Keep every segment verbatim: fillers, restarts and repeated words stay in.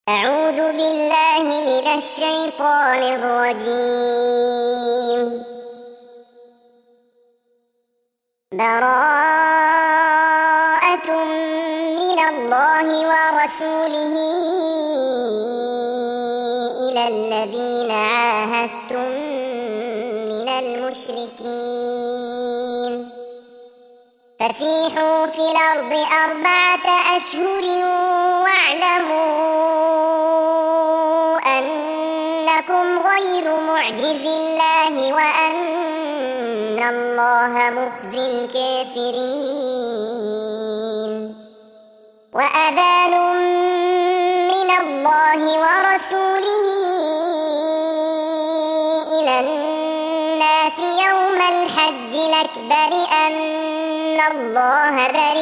أعوذ بالله من الشيطان الرجيم. براءة من الله ورسوله إلى الذين عاهدتم من المشركين فسيحوا في الأرض أربعة أشهر واعلموا أنكم غير معجز الله وأن الله مخزي الكافرين. وأذان من الله ورسوله إلى الناس يوم الحج الأكبر أن الله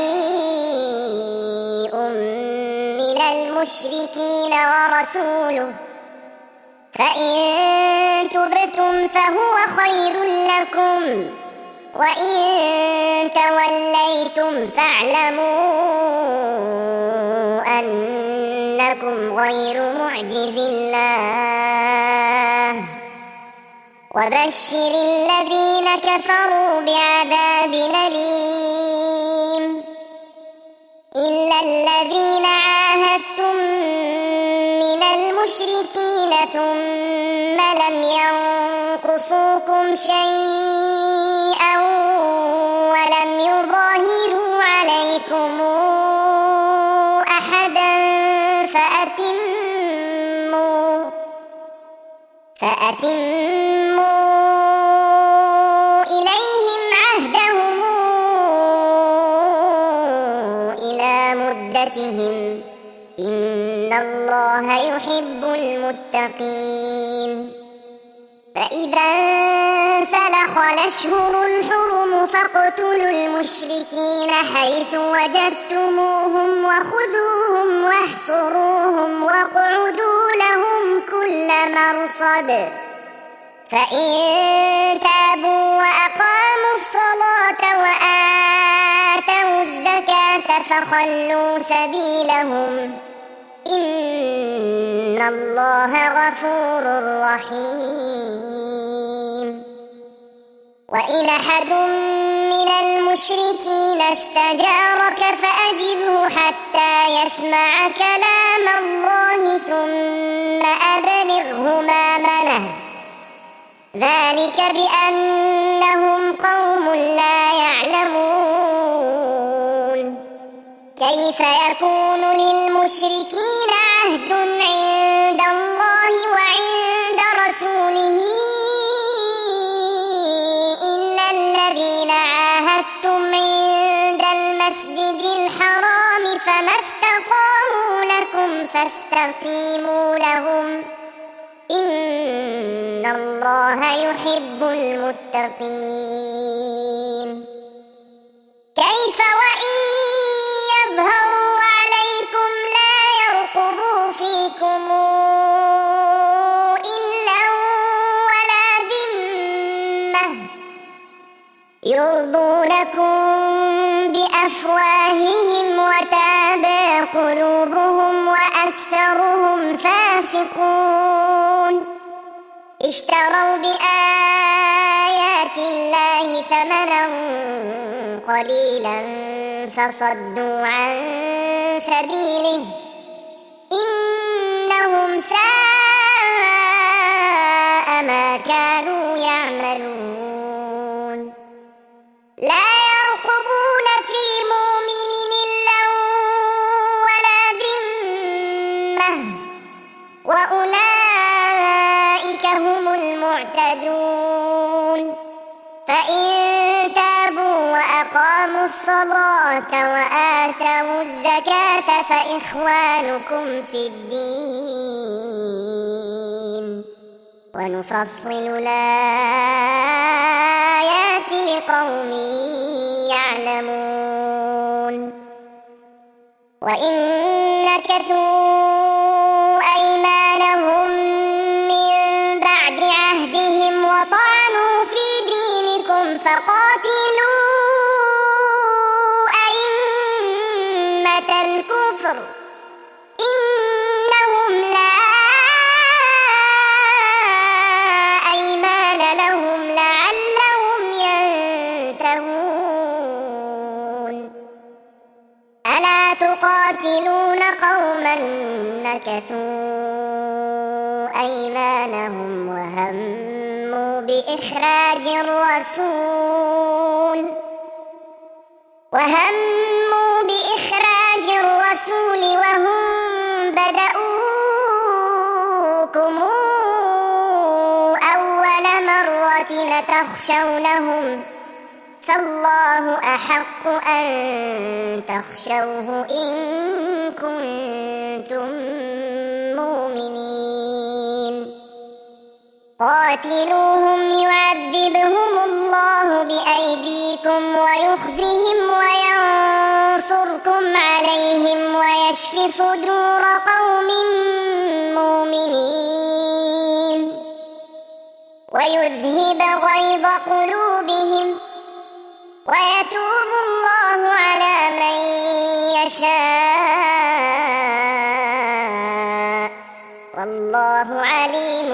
بريء من المشركين ورسوله فإن تبتم فهو خير لكم وإن توليتم فاعلموا أنكم غير معجز الله وبشر الذين كفروا بعذاب أليم. إلا الذين عاهدتم من المشركين ثم لم ينقصوكم شيئا ولم يظاهروا عليكم أحدا فأتموا فأتموا إليهم عهدهم إلى مدتهم إن الله يحب المتقين. فإذا انسلخ الأشهر الحرم فاقتلوا المشركين حيث وجدتموهم وخذوهم واحصروهم واقعدوا لهم كل مرصد فإن تابوا وأقاموا الصلاة وآتوا الزكاة فخلوا سبيلهم إن الله غفور رحيم. وإن أحد من المشركين استجارك فأجره حتى يسمع كلام الله ثم أبلغه مأمنه ذلك بأنهم قوم لا يعلمون. كيف يكون للمشركين عهد عند الله وعند رسوله إلا الذين عاهدتم عند المسجد الحرام فما استقاموا لكم فاستقيموا لهم إن الله يحب المتقين. كيف وإن يظهروا عليكم لا يرقبوا فيكم إلا ولا ذمة يرضونكم بأفواههم وتابى قلوبهم وأكثرهم فاسقون. اشتروا بآيات الله ثمنا قليلا فصدوا عن سبيله إنهم ساء ما كانوا يعملون. لا يرقبون في مؤمن إلا ولا ذمة وأولئك هم المعتدون. فإن تابوا وأقاموا الصلاة وآتوا الزكاة فإخوانكم في الدين ونفصل الآيات لقوم يعلمون. وإن نكثوا أيمانهم من بعد عهدهم وطعنوا في دينكم فقاتلوا أئمة الكفر إنهم نكثوا أيمانهم وهموا بإخراج الرسول وهموا بإخراج الرسول وهم بدؤوكم أول مرة تخشونهم فالله أحق أن تخشوه إن كنتم مؤمنين قاتلوهم يعذبهم الله بأيديكم ويخزهم وينصركم عليهم ويشف صدور قوم مؤمنين ويذهب غيظ قلوبهم ويتوب الله على من يشاء والله عليم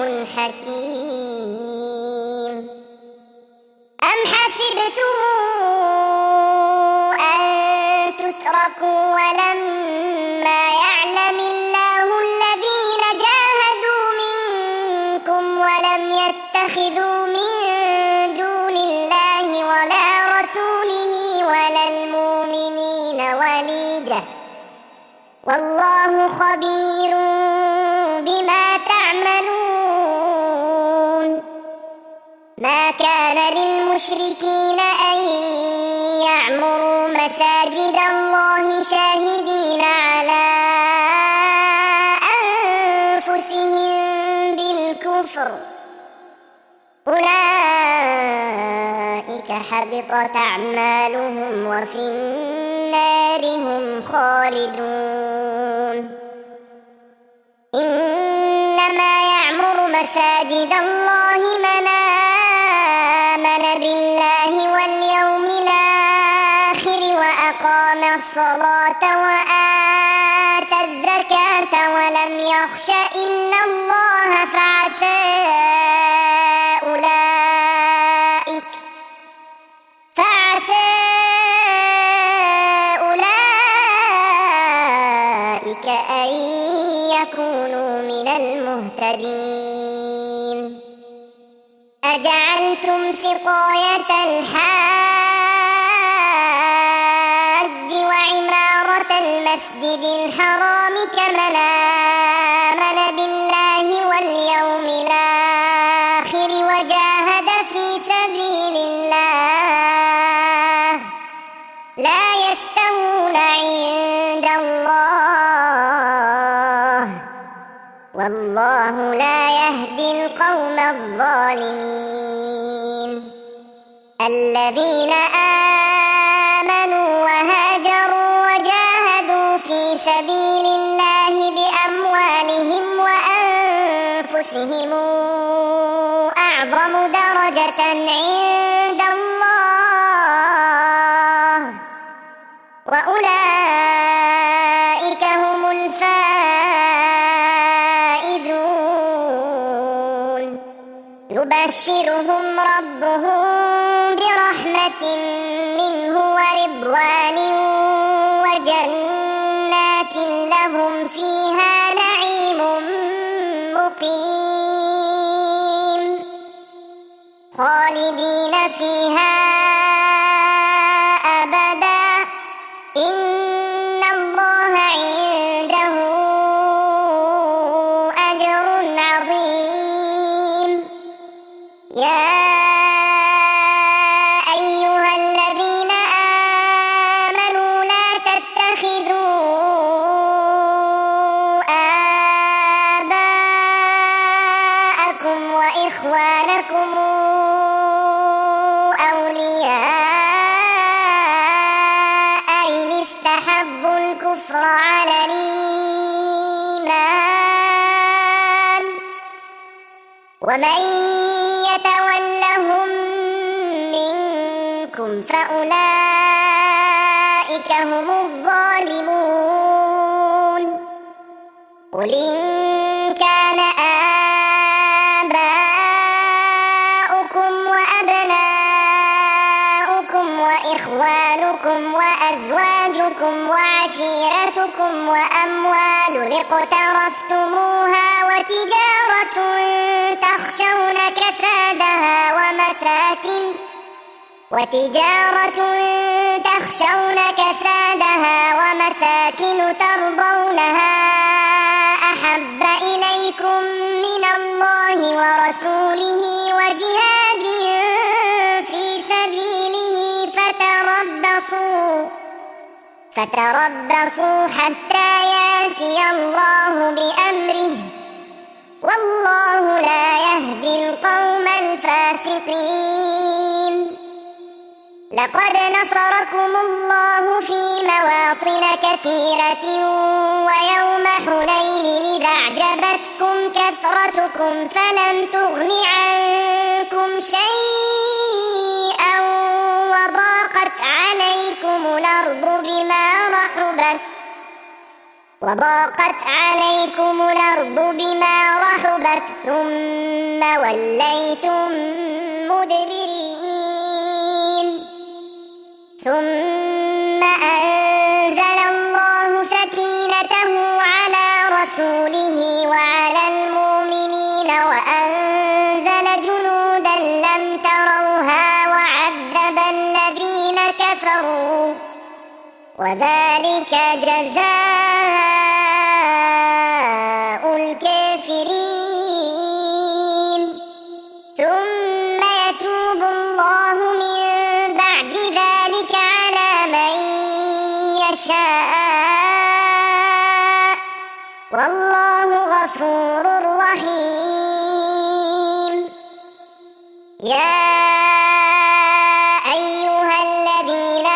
حكيم أم حسبتم أن تتركوا ولما يعلم الله الذين جاهدوا منكم ولم يتخذوا من دون الله ولا رسوله ولا المؤمنين وليجة والله خبير بما تعملون ما كان للمشركين أن يعمروا مساجد الله شاهدين على أنفسهم بالكفر أولئك حبطت أعمالهم وفي النار هم خالدون إنما يعمر مساجد الله من آمن بالله واليوم الآخر وأقام الصلاة وآتى الزكاة ولم يخش إلا الله فعسى أولئك فعسى أولئك أن يكونوا من المهتدين أجعلتم سقاية الحاج وعمارة المسجد الحرام كمن آمن بالله واليوم الآخر وجاهد في سبيل الله لا يستوون عند الله والله لا يهدي القوم الظالمين الذين آمنوا وهاجروا وجاهدوا في سبيل الله بأموالهم وأنفسهم أعظم درجة عند الله وأولئك هم الفائزون يبشرهم ربهم برحمة منه ورضوان وجنات لهم فيها نعيم مقيم خالدين فيها أبدا إن الله عنده أجر عظيم يا أيها الذين آمنوا لا تتخذوا آباءكم وإخوانكم أولياء إن استحبوا الكفر على الإيمان ومن يتولهم منكم فأولئك هم الظالمون قل إن كان آباؤكم وأبناؤكم وإخوانكم وأزواجكم وعشيرتكم وأموال اقترفتموها وتجارة تخشون كسادها ومساكن وتجارة تخشون كسادها ومساكن ترضونها أحب إليكم من الله ورسوله وجهاد في سبيله فتربصوا فتربصوا حتى يأتي الله بأمره والله لا يهدي القوم الفاسقين. لقد نصركم الله في مواطن كثيرة ويوم حنين إذ أعجبتكم كثرتكم فلم تغن عنكم شيئا وضاقت عليكم الأرض بما رحبت وضاقت عليكم الأرض بما رحبت ثم وليتم مدبرين. ثم أنزل الله سكينته على رسوله وعلى المؤمنين وأنزل جنودا لم تروها وعذب الذين كفروا وذلك جزاء الكافرين. ثم يتوب الله من بعد ذلك على من يشاء والله غفور رحيم. يا أيها الذين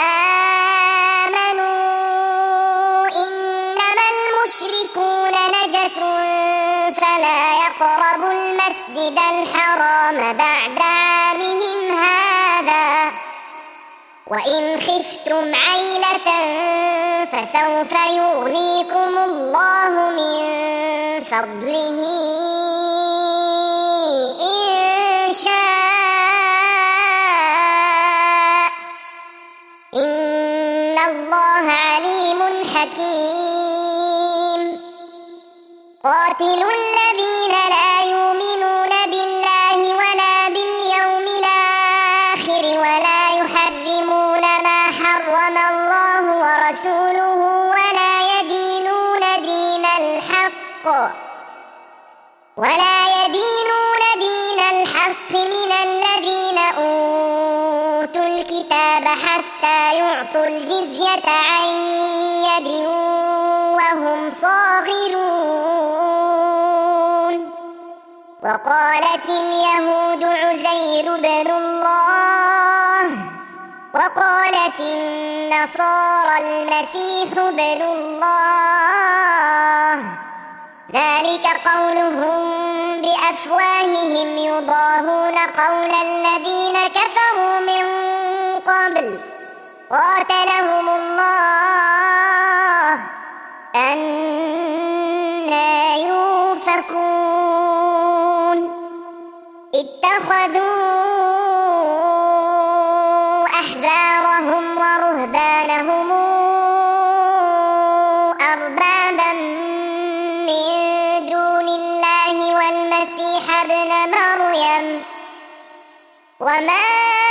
آمنوا إنما المشركون نجس فلا يقربوا المسجد الحرام بعد عامهم هذا وإن خفتم عيلة فسوف يغنيكم الله من فضله إن شاء إن الله عليم حكيم. قاتلوا الذين لا يؤمنون بالله ولا باليوم الآخر ولا يحرمون ما حرم الله ورسوله ولا يدينون دين الحق ولا يدينون دين الحق من الذين أوتوا الكتاب حتى يعطوا الجزية عن يد وهم صاغرون. وقالت اليهود عزير بن الله وقالت النصارى المسيح بن الله ذلك قولهم بأفواههم يضاهون قول الذين كفروا من قبل قاتلهم الله أنى يؤفكون. اتخذوا أحبارهم ورهبانهم أربابا من دون الله والمسيح ابن مريم وما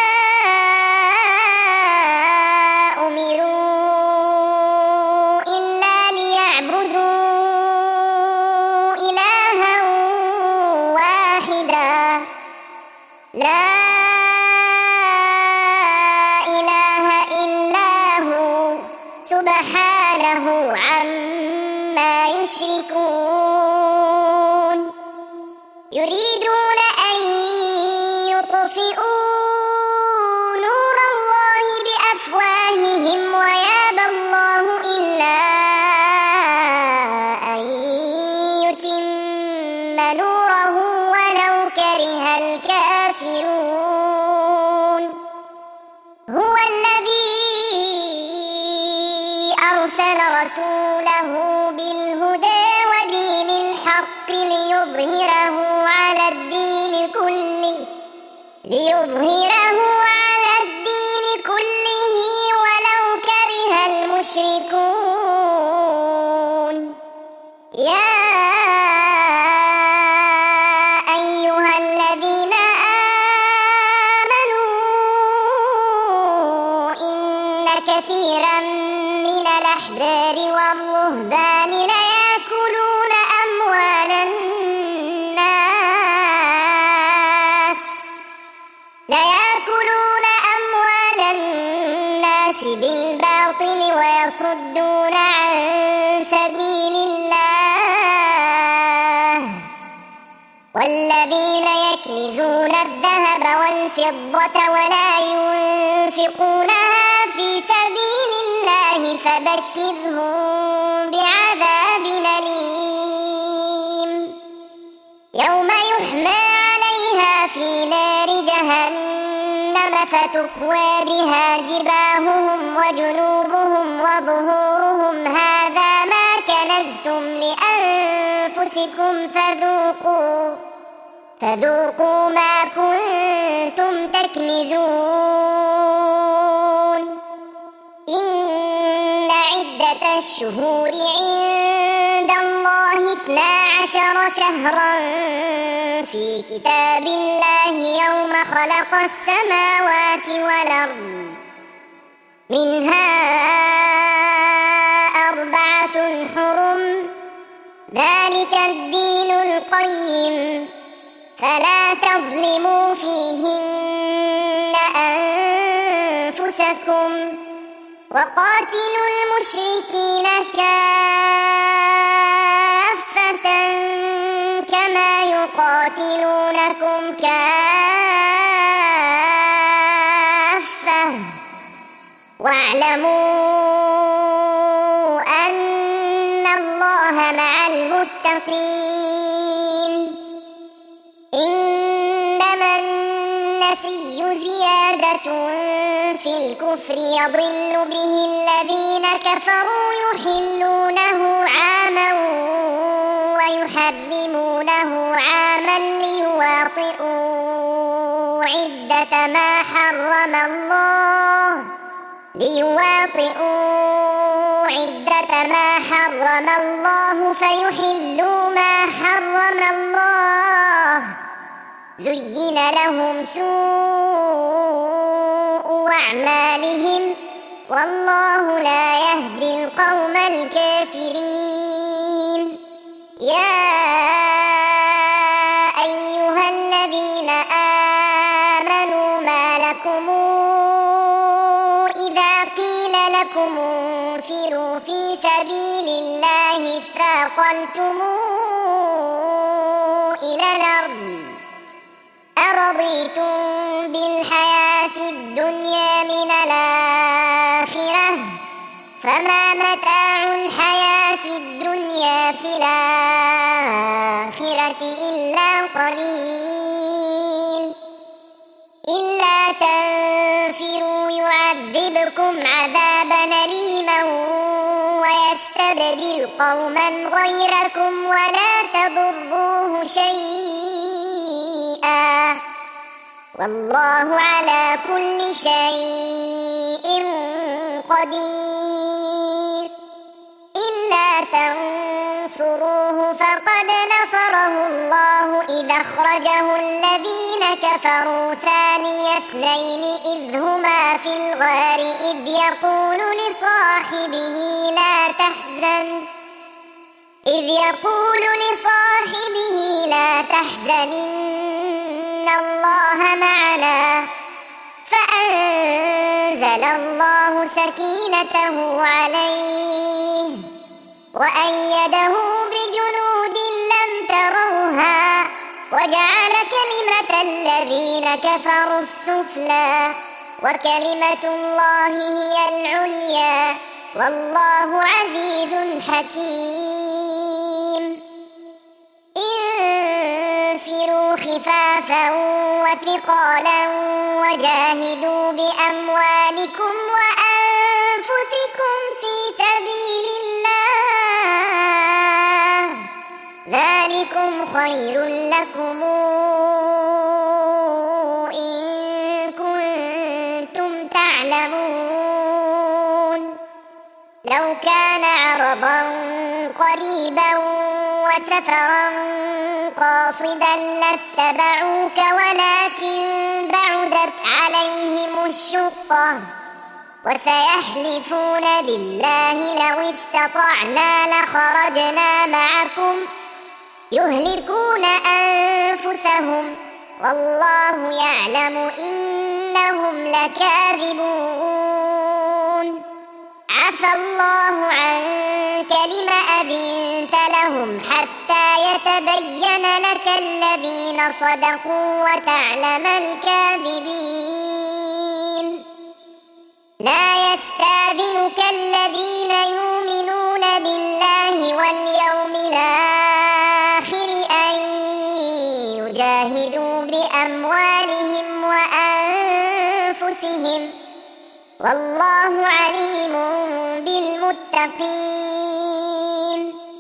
أمروا إلا ليعبدوا إلها واحدا لا إله إلا هو سبحانه عما يشركون. يريدون أن يطفئوا نور الله بأفواههم ويابى الله إلا أن يتم نوره ولو كره الكافرون. هو الذي أرسل رسوله بالهدى ودين الحق ليظهره على الدين كله ليظهره على الدين كله ولو كره المشركون. يا أيها الذين آمنوا إن كثيرا من الأحبار والرهبان ليأكلون أموال الناس ليأكلون أموال الناس بالباطل ويصدون عن سبيل الله والذين يكنزون الذهب والفضة ولا ينفقونها في سبيل الله فبشرهم بعذاب أليم يوم يحمى عليها في نار جهنم فتكوى بها جباههم وجنوبهم وظهورهم هذا ما كنزتم لأنفسكم فذوقوا فذوقوا ما كنتم تكنزون إن عدة الشهور عند الله اثنا عشر شهرا في كتاب الله يوم خلق السماوات والأرض منها أربعة حرم ذلك الدين القيم فلا تظلموا فيهن أنفسكم وقاتلوا المشركين كافة كما يقاتلونكم كافة واعلموا أن الله مع المتقين إنما النسي زيادة في الكفر يضل به الذين كفروا يحلونه عاما ويحرمونه عاما ليواطئوا عدة ما حرم الله ليواطئوا عدة ما حرم الله فيحلوا ما حرم الله زين لهم سوء أعمالهم والله لا يهدي القوم الكافرين يا أيها الذين آمنوا ما لكم إذا قيل لكم انفروا في سبيل الله اثاقلتم إلى الأرض أرضيتم بالحياة الدنيا من الآخرة فما متاع الحياة الدنيا في الآخرة إلا قليل إلا تنفروا يعذبكم عذابا أليما ويستبدل قوما غيركم ولا تضروه شيئا والله على كل شيء قدير إلا تنصروه فقد نصره الله إذ أخرجه الذين كفروا ثاني اثنين إذ هما في الغار إذ يقول لصاحبه لا تحزن إذ يقول لصاحبه لا تحزن إن الله معنا فأنزل الله سكينته عليه وأيده بجنود لم تروها وجعل كلمة الذين كفروا السفلى وكلمة الله هي العليا والله عزيز حكيم انفروا خفافا وثقالا وجاهدوا بأموالكم وأنفسكم في سبيل الله ذلكم خير لكم إن كنتم تعلمون لو كان عرضا قريبا وسفرا قاصدا لاتبعوك ولكن بعدت عليهم الشقة وسيحلفون بالله لو استطعنا لخرجنا معكم يهلكون أنفسهم والله يعلم إنهم لكاذبون عفى الله عنك لم أذنت لهم حتى يتبين لك الذين صدقوا وتعلم الكاذبين لا يستأذنك الذين يؤمنون بالله واليوم الآخر أن يجاهدوا بأموالهم وأنفسهم والله عليم بالمتقين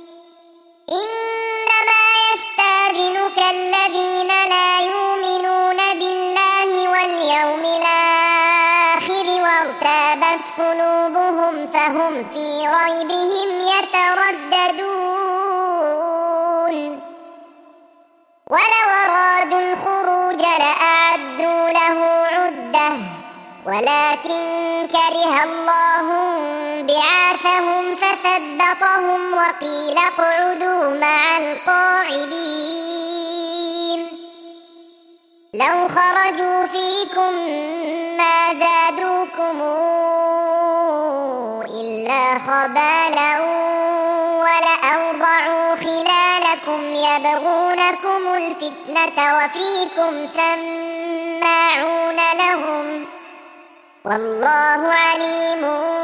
إنما يستأذنك الذين لا يؤمنون بالله واليوم الآخر وارتابت قلوبهم فهم في ريبهم يترددون ولو أرادوا الخروج لأعدوا له عدة ولكن كره الله بعاثهم فثبطهم وقيل اقعدوا مع القاعدين لو خرجوا فيكم ما زادوكم إلا خبالا ولأوضعوا خلالكم يبغونكم الفتنة وفيكم سماعون لهم والله عليم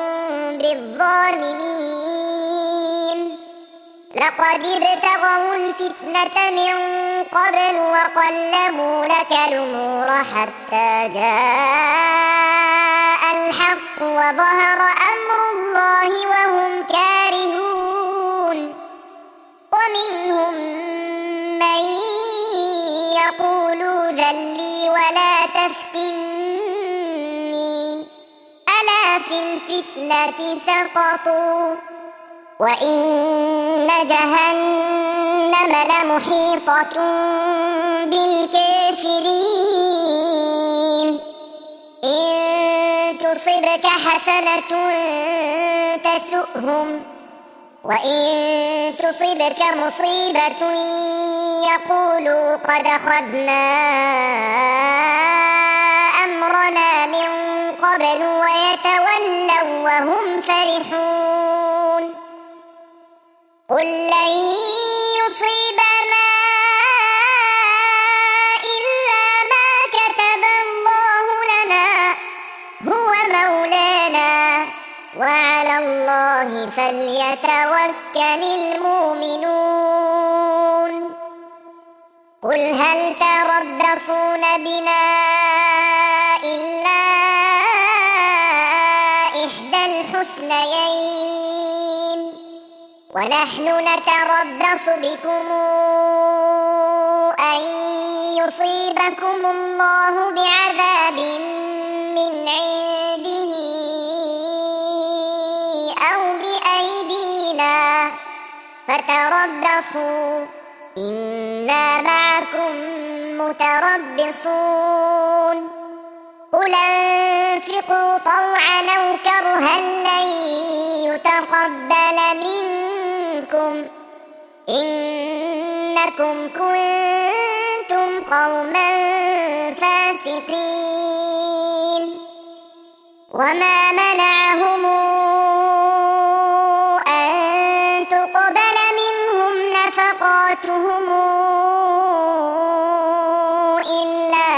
بالظالمين لقد ابتغوا الفتنة من قبل وقلبوا لك الأمور حتى جاء الحق وظهر أمر الله وهم كارهون ومنهم من يقول ذلي ولا تفتني ألا في الفتنة سقطوا وإن جهنم لمحيطة بالكافرين إن تصبك حسنة تسؤهم وإن تصبك مصيبة يقولوا قد أخذنا أمرنا من قبل ويتولوا وهم فرحون قل لن يصيبنا إلا ما كتب الله لنا هو مولانا وعلى الله فليتوكل المؤمنون قل هل تربصون بنا إلا إحدى الحسنيين ونحن نتربص بكم أن يصيبكم الله بعذاب من عنده أو بأيدينا فتربصوا إنا معكم متربصون قل انفقوا طوعا أو كرها لن يتقبل منكم إنكم كنتم قوما فاسقين وما منعهم أن تقبل منهم نفقاتهم إلا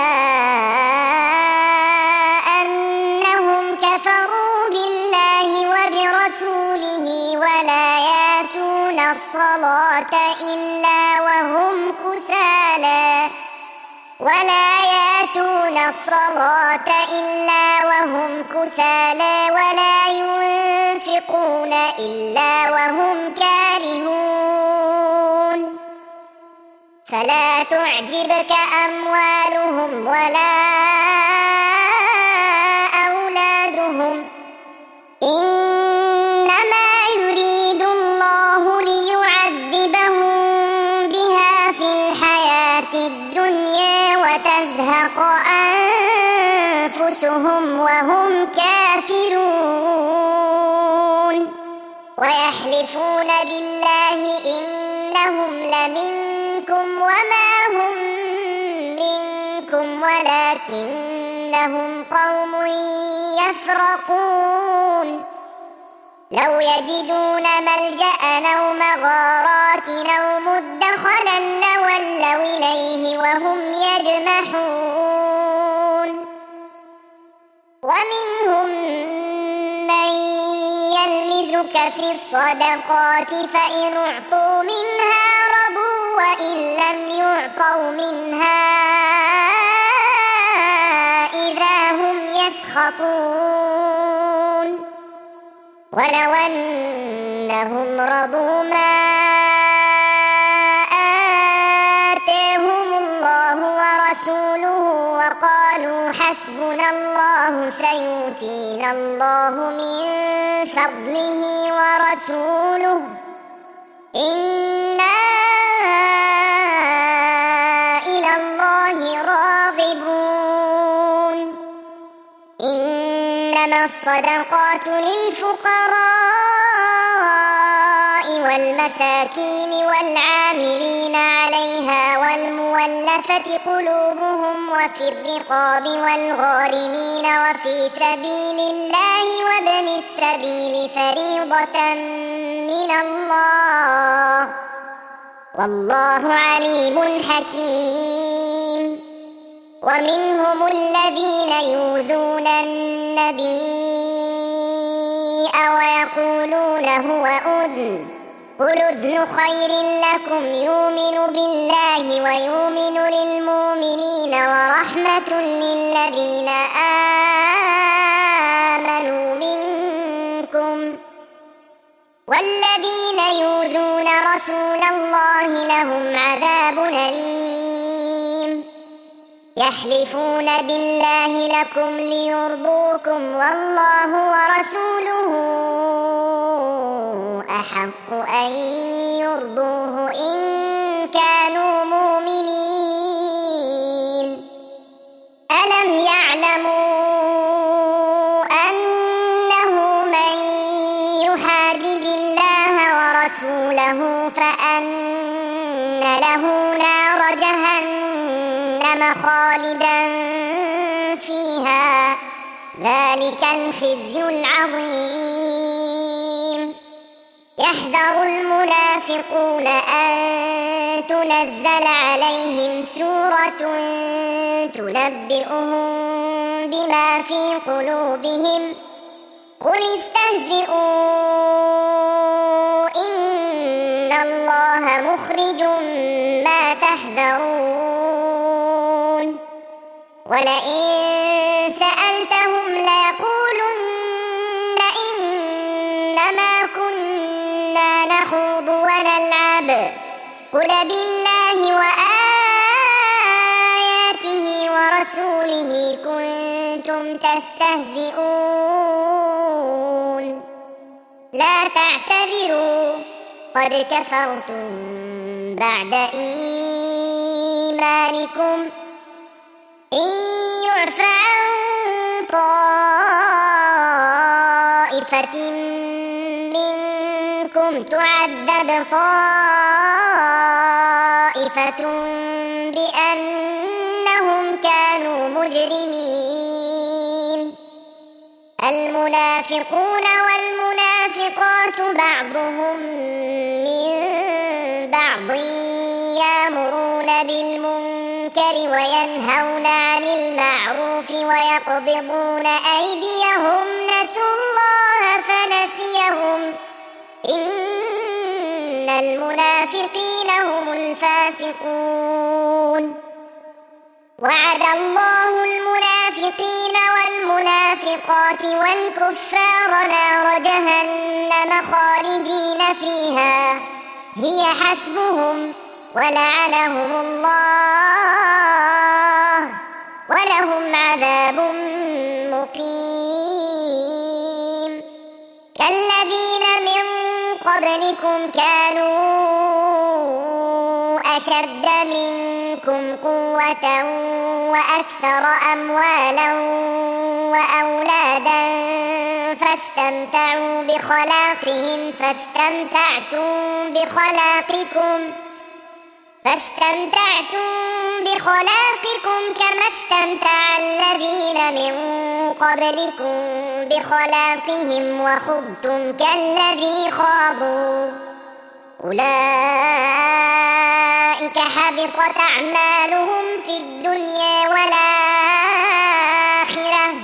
أنهم كفروا بالله وبرسوله ولا يأتون الصلاة إلا وهم كسالى ولا يأتون الصلاة إلا وهم كسالى ولا ينفقون إلا وهم كارهون فلا تعجبك أموالهم ولا أولادهم إنما يريد الله ليعذبهم وتزهق أنفسهم وهم كافرون ويحلفون بالله إنهم لمنكم وما هم منكم ولكنهم قوم يفرقون لو يجدون ملجأ أو مغارات أو مدخلا لولوا إليه وهم يجمحون ومنهم من يلمزك في الصدقات فإن أعطوا منها رضوا وإن لم يعطوا منها إذا هم يسخطون ولو أنهم رضوا ما آتاهم الله ورسوله وقالوا حسبنا الله سيؤتينا الله من فضله ورسوله إنا إلى الله راغبون إنما الصدقات للفقراء والمساكين والعاملين عليها والمولفة قلوبهم وفي الرقاب والغارمين وفي سبيل الله وابن السبيل فريضة من الله والله عليم حكيم ومنهم الذين يؤذون النبي ويقولون هو أذن قل أذن خير لكم يؤمن بالله ويؤمن للمؤمنين ورحمة للذين آمنوا منكم والذين يؤذون رسول الله لهم عذاب أليم يحلفون بالله لكم ليرضوكم والله ورسوله أحق أن يرضوه إن كانوا مؤمنين ألم يعلموا أنه من يحادد الله ورسوله فأن له نار جهنم خالدا فيها ذلك الخزي العظيم يحذر المنافقون أن تنزل عليهم سورة تنبئهم بما في قلوبهم قل استهزئوا إن الله مخرج ما تحذرون ولئن سألتهم ليقولن إنما كنا نخوض ونلعب قل بالله وآياته ورسوله كنتم تستهزئون لا تعتذروا قد كفرتم بعد إيمانكم إن يعف عن طائفة منكم تعذب طائفة بأنهم كانوا مجرمين المنافقون والمنافقات بعضهم من بعض يأمرون بالمنكر وينهون عن المعروف ويقبضون أيديهم نسوا الله فنسيهم إن المنافقين هم الفاسقون وعد الله المنافقين والمنافقات والكفار نار جهنم خالدين فيها هي حسبهم ولعنهم الله ولهم عذاب مقيم كالذين من قبلكم كانوا أشد منكم منكم قوة وأكثر أموالا وأولادا فاستمتعوا بخلاقهم فاستمتعتم بخلاقكم فاستمتعتم بخلاقكم كما استمتع الذين من قبلكم بخلاقهم وخضتم كالذي خاضوا أولئك حبطت أعمالهم في الدنيا والآخرة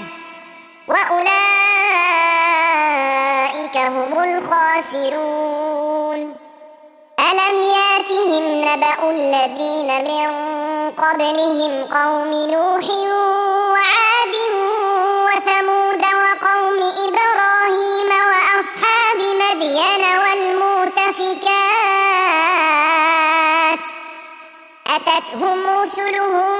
وأولئك هم الخاسرون. ألم ياتهم نبأ الذين من قبلهم قوم نوح وعاد وثمود وقوم إبراهيم وأصحاب مدين والمؤتفكات أتتهم رسلهم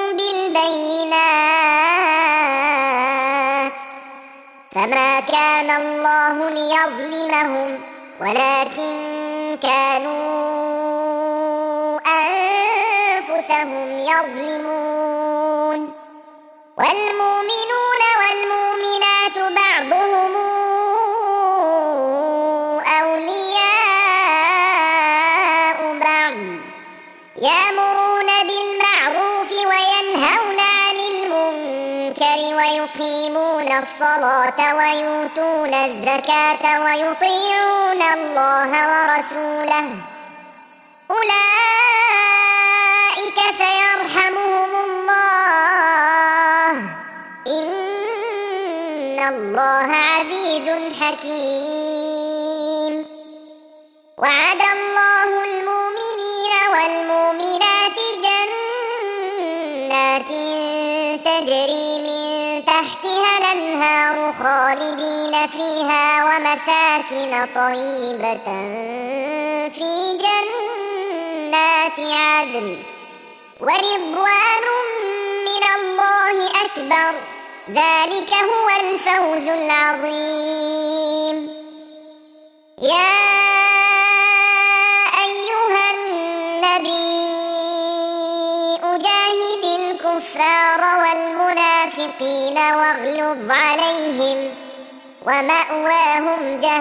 بالبينات فما كان الله ليظلمهم ولكن كانوا أنفسهم يظلمون. والمؤمنون والمؤمنات بعضهم أولياء بعض يأمرون بالمعروف وينهون عن المنكر ويقيمون الصلاة ويؤتون الزكاة ويطيعون الله ورسوله أولئك سيرحمهم الله إن الله عزيز حكيم. وعد الله المؤمنين والمؤمنات جنات تجري من تحتها الأنهار خالدين فيها ومساكن طيبة في جنات عدن ورضوان من الله أكبر ذلك هو الفوز العظيم. يا أيها النبي أجاهد الكفار والمنافقين واغلظ عليهم ومأواهم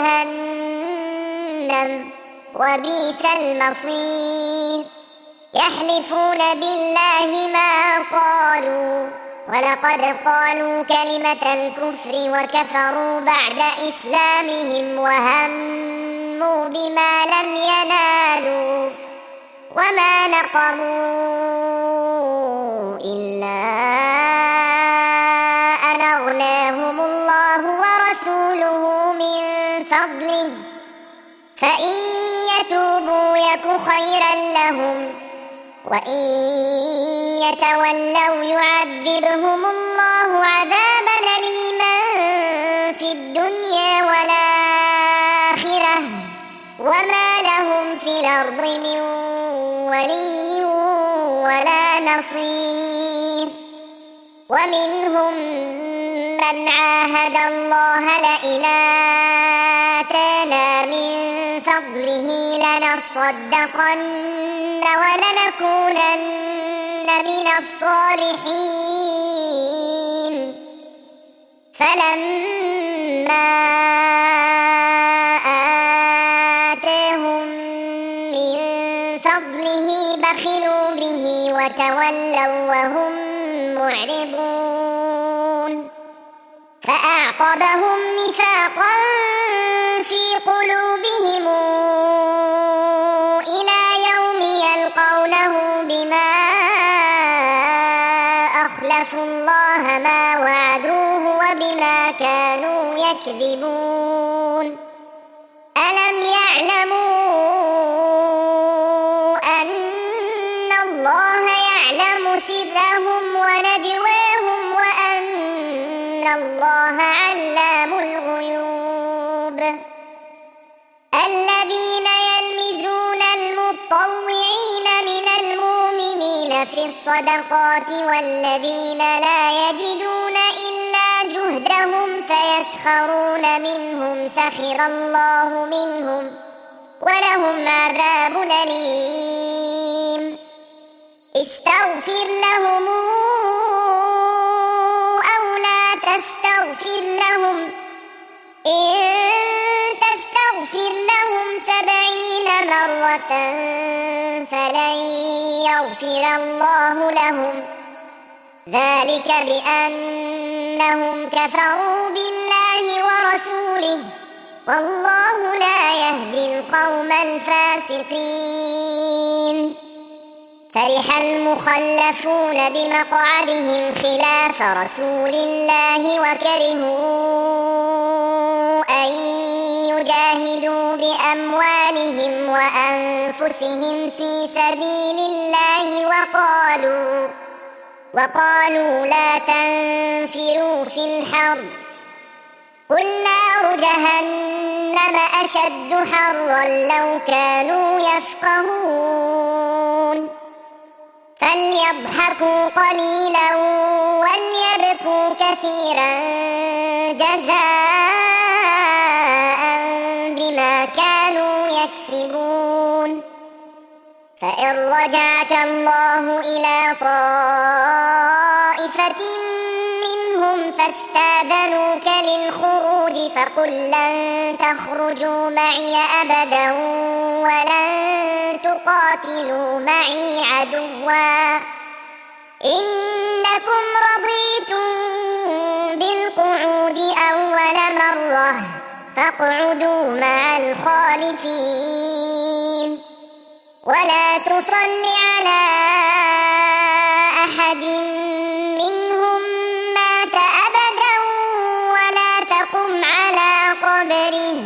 جهنم وبئس المصير. يحلفون بالله ما قالوا ولقد قالوا كلمة الكفر وكفروا بعد إسلامهم وهموا بما لم ينالوا وما نقموا إلا أن أغناهم الله ورسوله من فضله فإن يتوبوا يك خيرا لهم وإن يتولوا يعذبهم الله عذابا أليما في الدنيا والآخرة وما لهم في الأرض من ولي ولا نصير. ومنهم من عاهد الله لئن آتانا من فضله لنصدقن ولنكونن من الصالحين فلما آتاهم من فضله بخلوا به وتولوا وهم معرضون. فأعقبهم نفاقا في قلوبهم إلى يوم يلقونه بما أخلفوا الله ما وعدوه وبما كانوا يكذبون. ألم يعلموا أن الله يعلم سرهم ونجواهم وأن الله علام الغيوب. الذين يلمزون المطوعين من المؤمنين في الصدقات والذين لا يجدون إلا جهدهم فيسخرون منهم سخر الله منهم ولهم عذاب أليم. استوى تستغفر لهم أو لا تستغفر لهم إن تستغفر لهم سبعين مرة فلن يغفر الله لهم ذلك بأنهم كفروا بالله ورسوله والله لا يهدي القوم الفاسقين. فرح المخلفون بمقعدهم خلاف رسول الله وكرهوا أن يجاهدوا بأموالهم وأنفسهم في سبيل الله وقالوا وقالوا لا تنفروا في الحر قل نار جهنم أشد حرا لو كانوا يفقهون. فليضحكوا قليلا وليبكوا كثيرا جزاء بما كانوا يكسبون. فإن رجعك الله إلى طائفة منهم فاستاذنوك للخروج فقل لن تخرجوا معي أبدا ولن تقاتلوا معي عدوا إنكم رضيتم بالقعود أول مرة فاقعدوا مع الخالفين ولا تصل على أحد منهم مات أبدا ولا تقم على قبره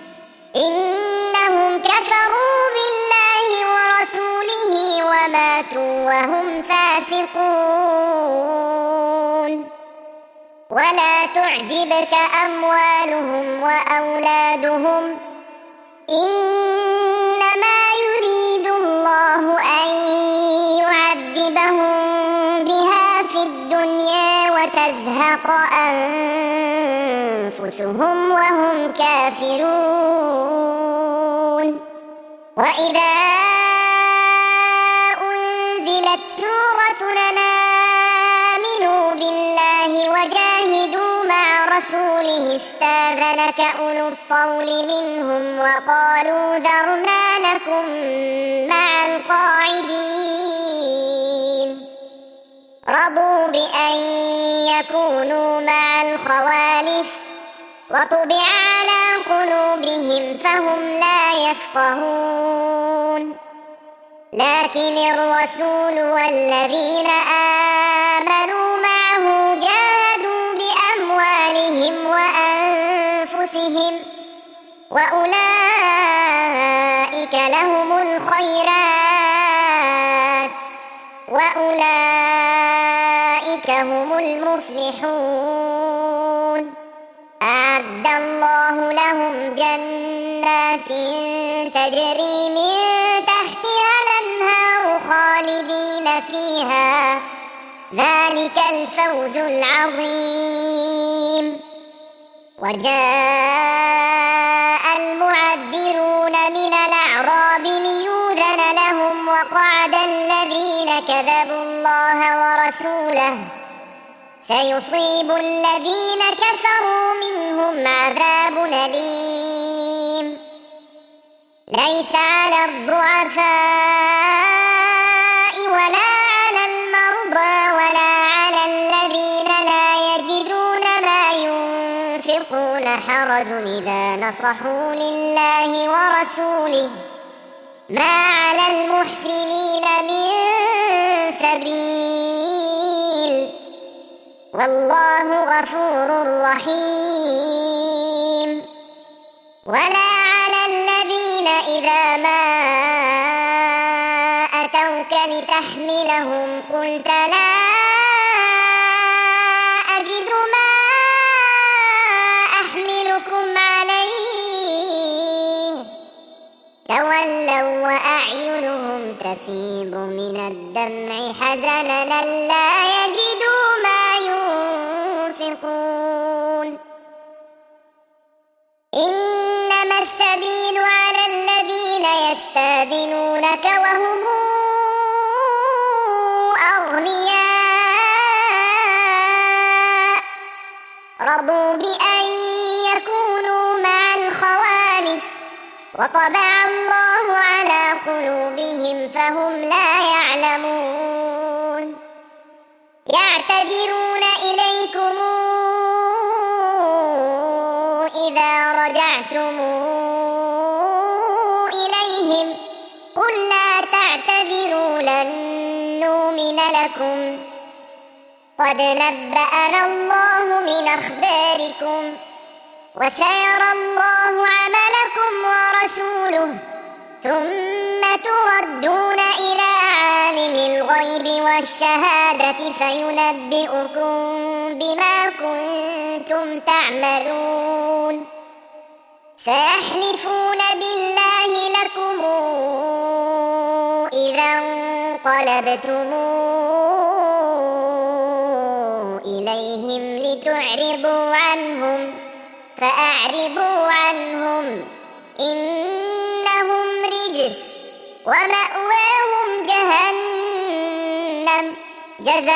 إنهم كفروا بالله ورسوله وماتوا وهم فاسقون. ولا تعجبك أموالهم وأولادهم إنما يريد الله أن يعذبهم بها في الدنيا وتزهق أنفسهم وهم كافرون. وإذا أنزلت سورة أن آمنوا بالله وجاهدوا مع رسوله استاذنك أولو الطول منهم وقالوا ذرنا نكن مع القاعدين رضوا بأن يكونوا مع الخوالف وطبع على قلوبهم فهم لا يفقهون. لكن الرسول والذين آمنوا معه جاهدوا بأموالهم وأنفسهم وأولئك لهم الخيرات وأولئك هم المفلحون. أعد الله لهم جنات تجري من تحتها الأنهار خالدين فيها ذلك الفوز العظيم. وجاء المعذرون من الأعراب ليؤذن لهم وقعد الذين كذبوا الله ورسوله سيصيب الذين كفروا منهم عذاب أليم. ليس على الضعفاء ولا على المرضى ولا على الذين لا يجدون ما ينفقون حرج إذا نصحوا لله ورسوله ما على المحسنين من سبيل والله غفور رحيم. ولا على الذين إذا ما أتوك لتحملهم قلت لا أجد ما أحملكم عليه تولوا وأعينهم تفيض من الدمع حزنا لا يجدوا ما ينفقون. إنما السبيل على الذين يستأذنونك وهم وطبع الله على قلوبهم فهم لا يعلمون يعتذرون إليكم إذا رجعتم إليهم قل لا تعتذروا لن نؤمن لكم قد نبأنا الله من أخباركم وسيرى الله عملكم ورسوله ثم تردون إلى عالم الغيب والشهادة فينبئكم بما كنتم تعملون سيحلفون بالله لكم إذا انقلبتم إليهم لتعرضوا عنهم فأعرضوا عنهم إنهم رجس ومأواهم جهنم جزاء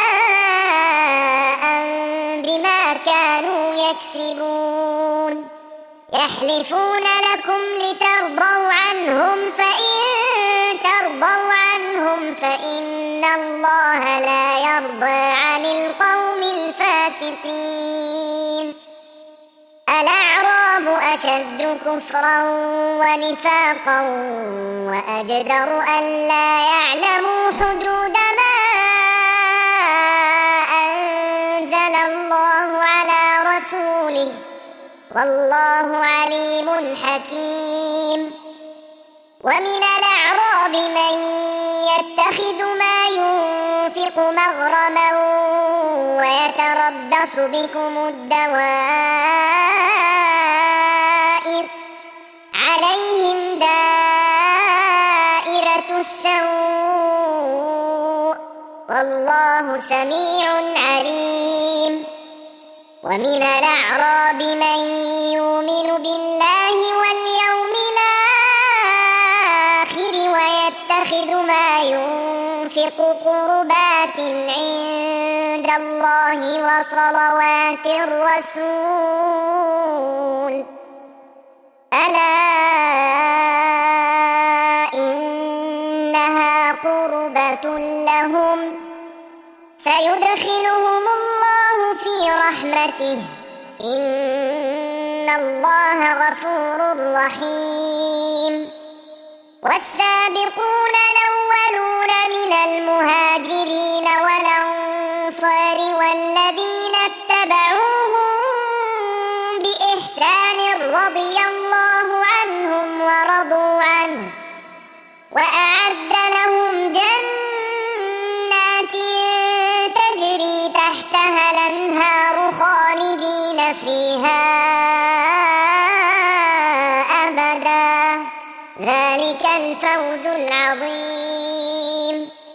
بما كانوا يكسبون يحلفون لكم لترضوا عنهم فإن ترضوا عنهم فإن الله لا يرضى عن القوم الفاسقين الأعراب أشد كفرا ونفاقا وأجدر ألا يعلموا حدود ما أنزل الله على رسوله والله عليم حكيم ومن الأعراب من يتخذ ما ينفق مغرما ويتربص بكم الدوائر عليهم دائرة السوء والله سميع عليم ومن الأعراب من يؤمن بالله واليوم الآخر ويتخذ ما ينفق قربات عند الله وصلوات الرسول ألا إنها قربة لهم سيدخلهم الله في رحمته إن الله غفور رحيم والسابقون الأولون من المهاجرين والأنصار والذين اتبعوهم بإحسان رضي الله عنهم ورضوا عنه وأعد لهم جنات تجري تحتها الأنهار خالدين فيها أبدا ذلك الفوز العظيم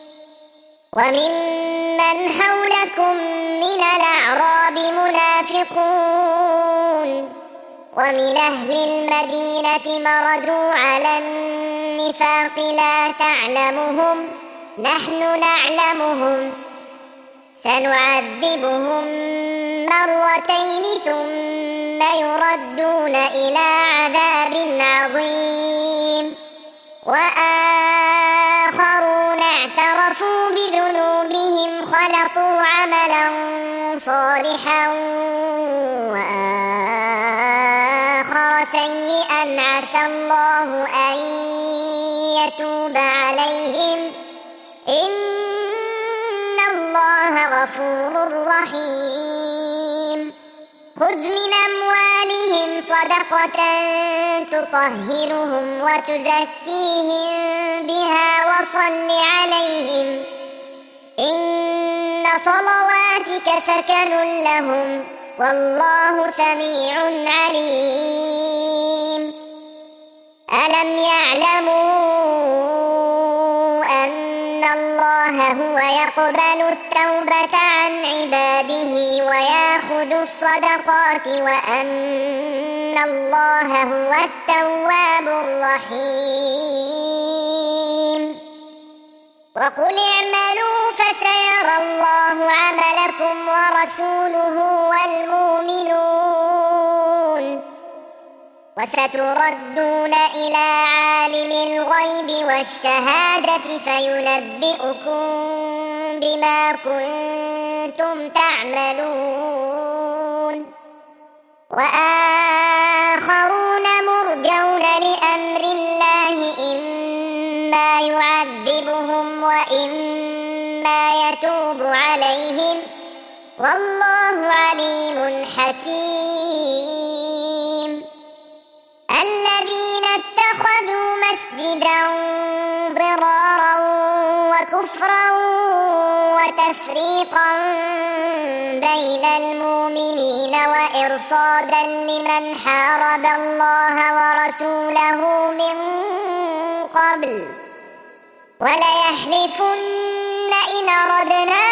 وممن حولكم من الأعراب منافقون ومن أهل المدينة مردوا على النفاق لا تعلمهم نحن نعلمهم سنعذبهم مرتين ثم يردون إلى عذاب عظيم وآخرون اعترفوا بذنوبهم خلطوا عملا صالحا وآخر سيئا عسى الله أن يتوب عليهم إن الله غفور رحيم خذ من أموالهم صدقة تطهرهم وتزكيهم بها وصل عليهم إن صلواتك سكن لهم والله سميع عليم ألم يعلموا أن الله هو يقبل التوبة عن عباده ويأخذ الصدقات وأن الله هو التواب الرحيم وقل اعملوا فسيرى الله عملكم ورسوله والمؤمنون وستردون إلى عالم الغيب والشهادة فينبئكم بما كنتم تعملون وآخرون مرجون لأمر الله إما يعذبهم وإما يتوب عليهم والله عليم حكيم الذين اتخذوا مسجدا ضرارا وكفرا وتفريقا بين المؤمنين وإرصادا لمن حارب الله ورسوله من قبل وليحلفن إن أردنا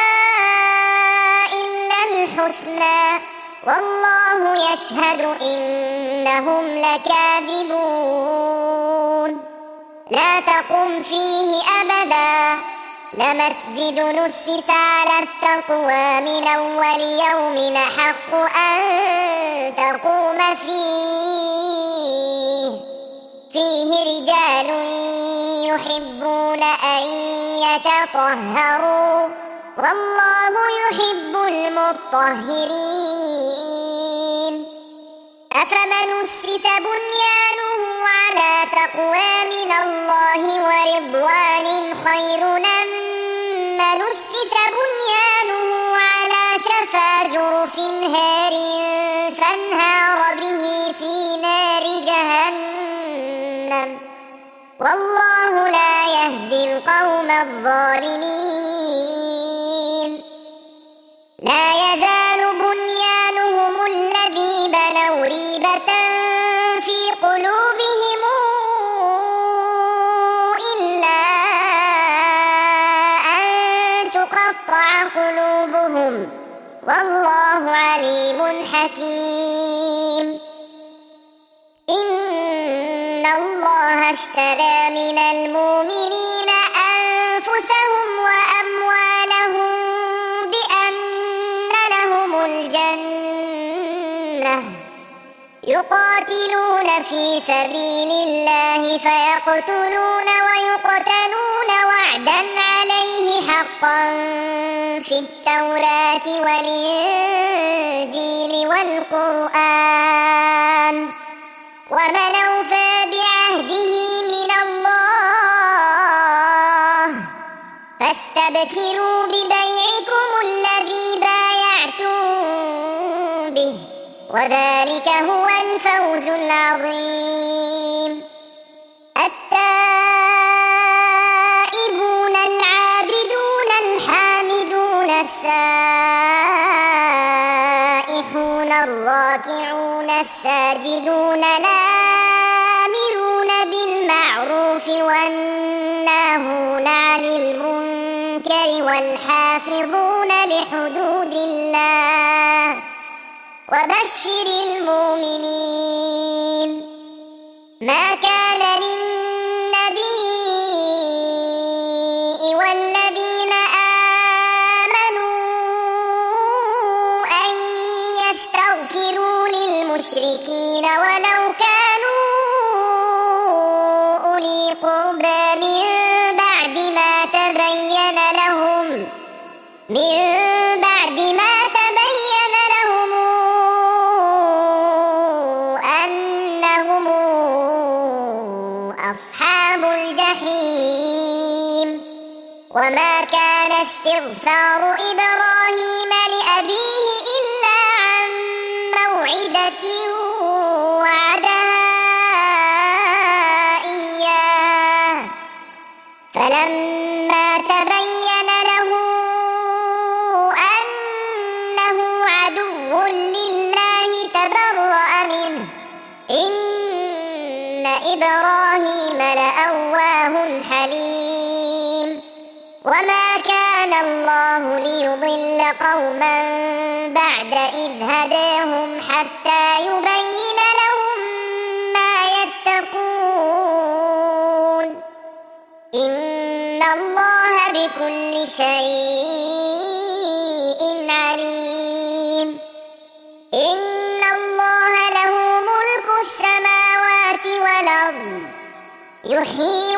إلا الحسنى والله يشهد إنهم لكاذبون لا تقم فيه أبدا لمسجد نسس على التقوى من أول يوم أحق أن تقوم فيه فيه رجال يحبون أن يتطهروا والله يحب المطهرين أفمن أسس بنيانه على تقوى من الله ورضوان خير أم من أسس بنيانه على شفا جرف هار فانهار به في نار جهنم والله لا يهدي القوم الظالمين لا يزال بنيانهم الذي بنوا ريبة في قلوبهم إلا أن تقطع قلوبهم والله عليم حكيم إن الله اشترى من المؤمنين أنفسهم وأموالهم بأن لهم الجنة يقاتلون في سبيل الله فيقتلون ويقتلون وعدا عليه حقا في التوراة والإنجيل والقرآن ومن أوفى بعهده من الله فاستبشروا ببيعكم الذي بايعتم به وذلك هو الفوز العظيم التائبون العابدون الحامدون السائحون الراكعون الساجدون الآمرون بالمعروف والناهون عن المنكر والحافظون لحدود الله وبشر المؤمنين ما كان للنبي والذين آمنوا أن يستغفروا للمشركين ولو كانوا أولي قربى من بعد ما تبين لهم من بعد ما تبين لهم أنهم أصحاب الجحيم وما كان استغفار إبراهيم لأبيه إلا عن موعدة وعدها إياه فلما تبين له أنه عدو لله تبرأ منه إن إبراهيم لأواه حليم وما كان الله ليضل قوما بعد إذ هداهم حتى يبين لهم ما يتقون إن الله بكل شيء عليم إن الله له ملك السماوات يحيي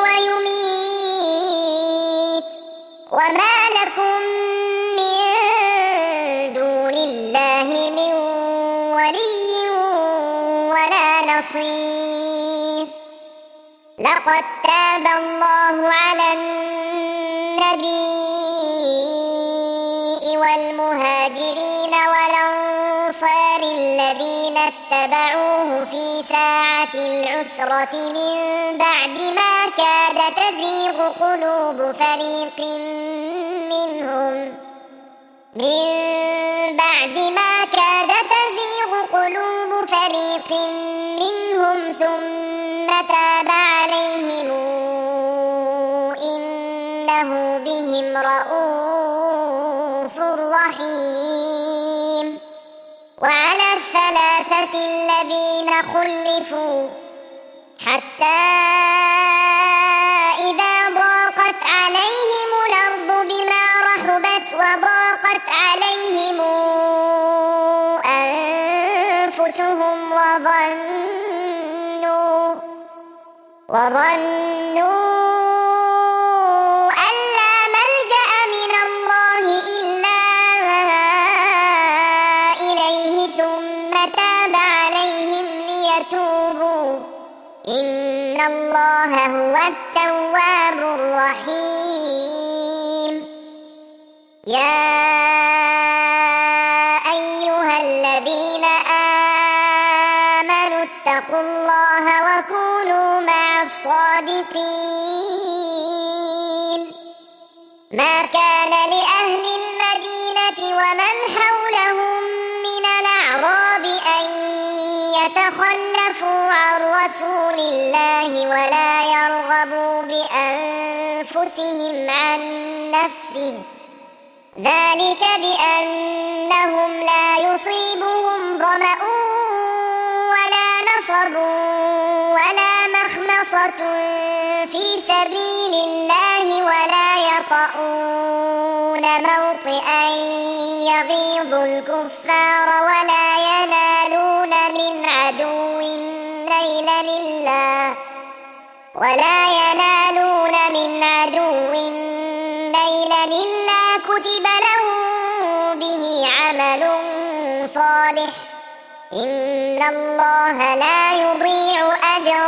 ويميت وما لكم من دون الله من ولي ولا نصير لقد تاب الله على النبي والمهاجرين والأنصار الذين اتبعوه في ساعة العسرة من بعد ما كاد تزيغ قلوب فريق منهم من بعد ما كاد تزيغ قلوب فريق منهم ثم تاب عليهم إنه بهم رءوف رحيم وعلى الثلاثة الذين خلفوا حتى إذا ضاقت عليهم الأرض بما رحبت وضاقت عليهم أنفسهم وظنوا وظنوا أن لا ملجأ من الله إلا إليه ثم تاب عليهم ليتوبوا إن الله هو التواب الرحيم يا أيها الذين آمنوا اتقوا الله وكونوا مع الصادقين ما كان لأهل المدينة ومن حولهم من الأعراب أن يتخلفوا عن رسول الله ولا يرغبوا بأنفسهم عن نفسه ذلك بأنهم لا يصيبهم ظمأ ولا نصب ولا مخمصة في سبيل الله ولا يطؤون موطئا يغيظ الكفار ولا ينالون من عدو نيلا إلا ولا ينالون من عدو نيلا إلا كتب لهم به عمل صالح إن الله لا يضيع أجر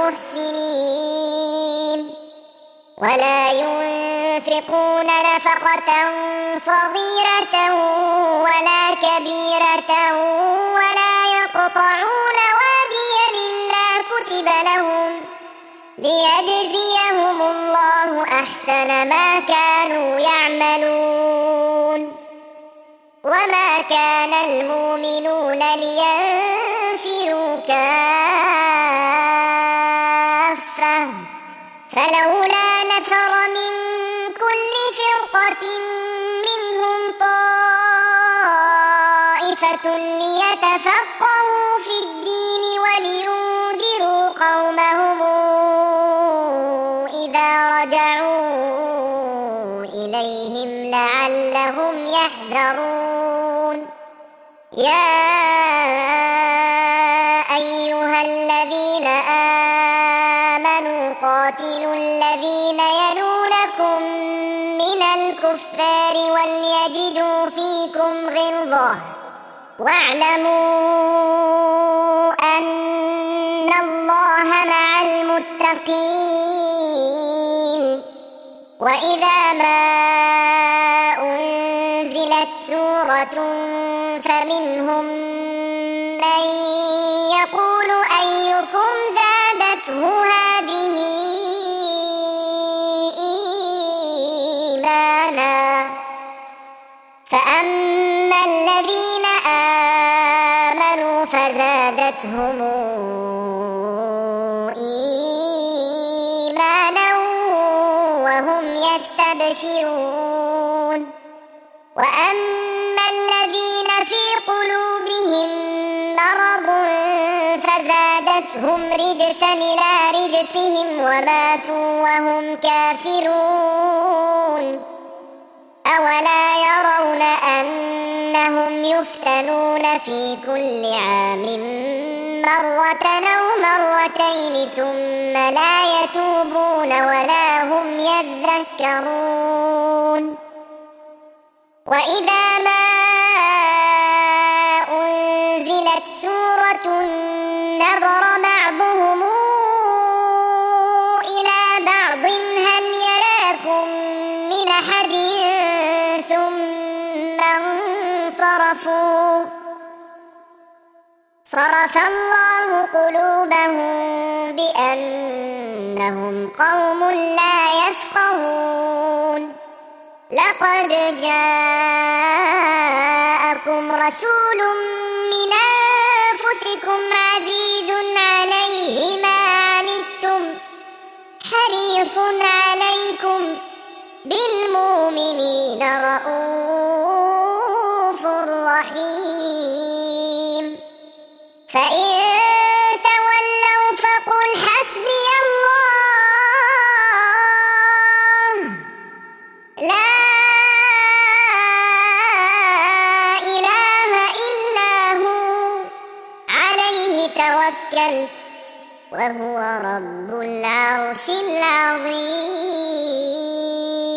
المحسنين ولا ينفقون نفقة صغيرة ولا كبيرة ولا يقطعون واديا إلا كتب لهم ليجزيهم الله أحسن ما كانوا يعملون وما كان المؤمنون لينفروا كافة فلولا نفر من كل فرقة منهم طائفة ليتفقهوا في الدين ولينذروا قومهم إذا رجعوا إليهم لعلهم يحذرون يا أيها الذين آمنوا قاتلوا الذين يلونكم من الكفار وليجدوا فيكم غلظة واعلموا أن الله مع المتقين وإذا ما أنزلت سورة فمنهم من يقول أيكم زادته هذه إيمانا فأما الذين آمنوا فزادتهم إيمانا وهم يستبشرون وأما الذين في قلوبهم مرض فزادتهم رجسا إلى رجسهم وماتوا وهم كافرون أولا يرون أنهم يفتنون في كل عام مرة أو مرتين ثم لا يتوبون ولا هم يذكرون وإذا ما أنزلت سورة نظر بعضهم إلى بعض هل يراكم من أحد ثم انصرفوا صرف الله قلوبهم بأنهم قوم لا يفقهون لقد جاءكم رسول من أنفسكم عزيز عليه ما عنتم حريص عليكم بالمؤمنين رءوف رحيم فإن تولوا فقل حسبي الله لا إله إلا هو عليه توكلت وهو رب العرش العظيم.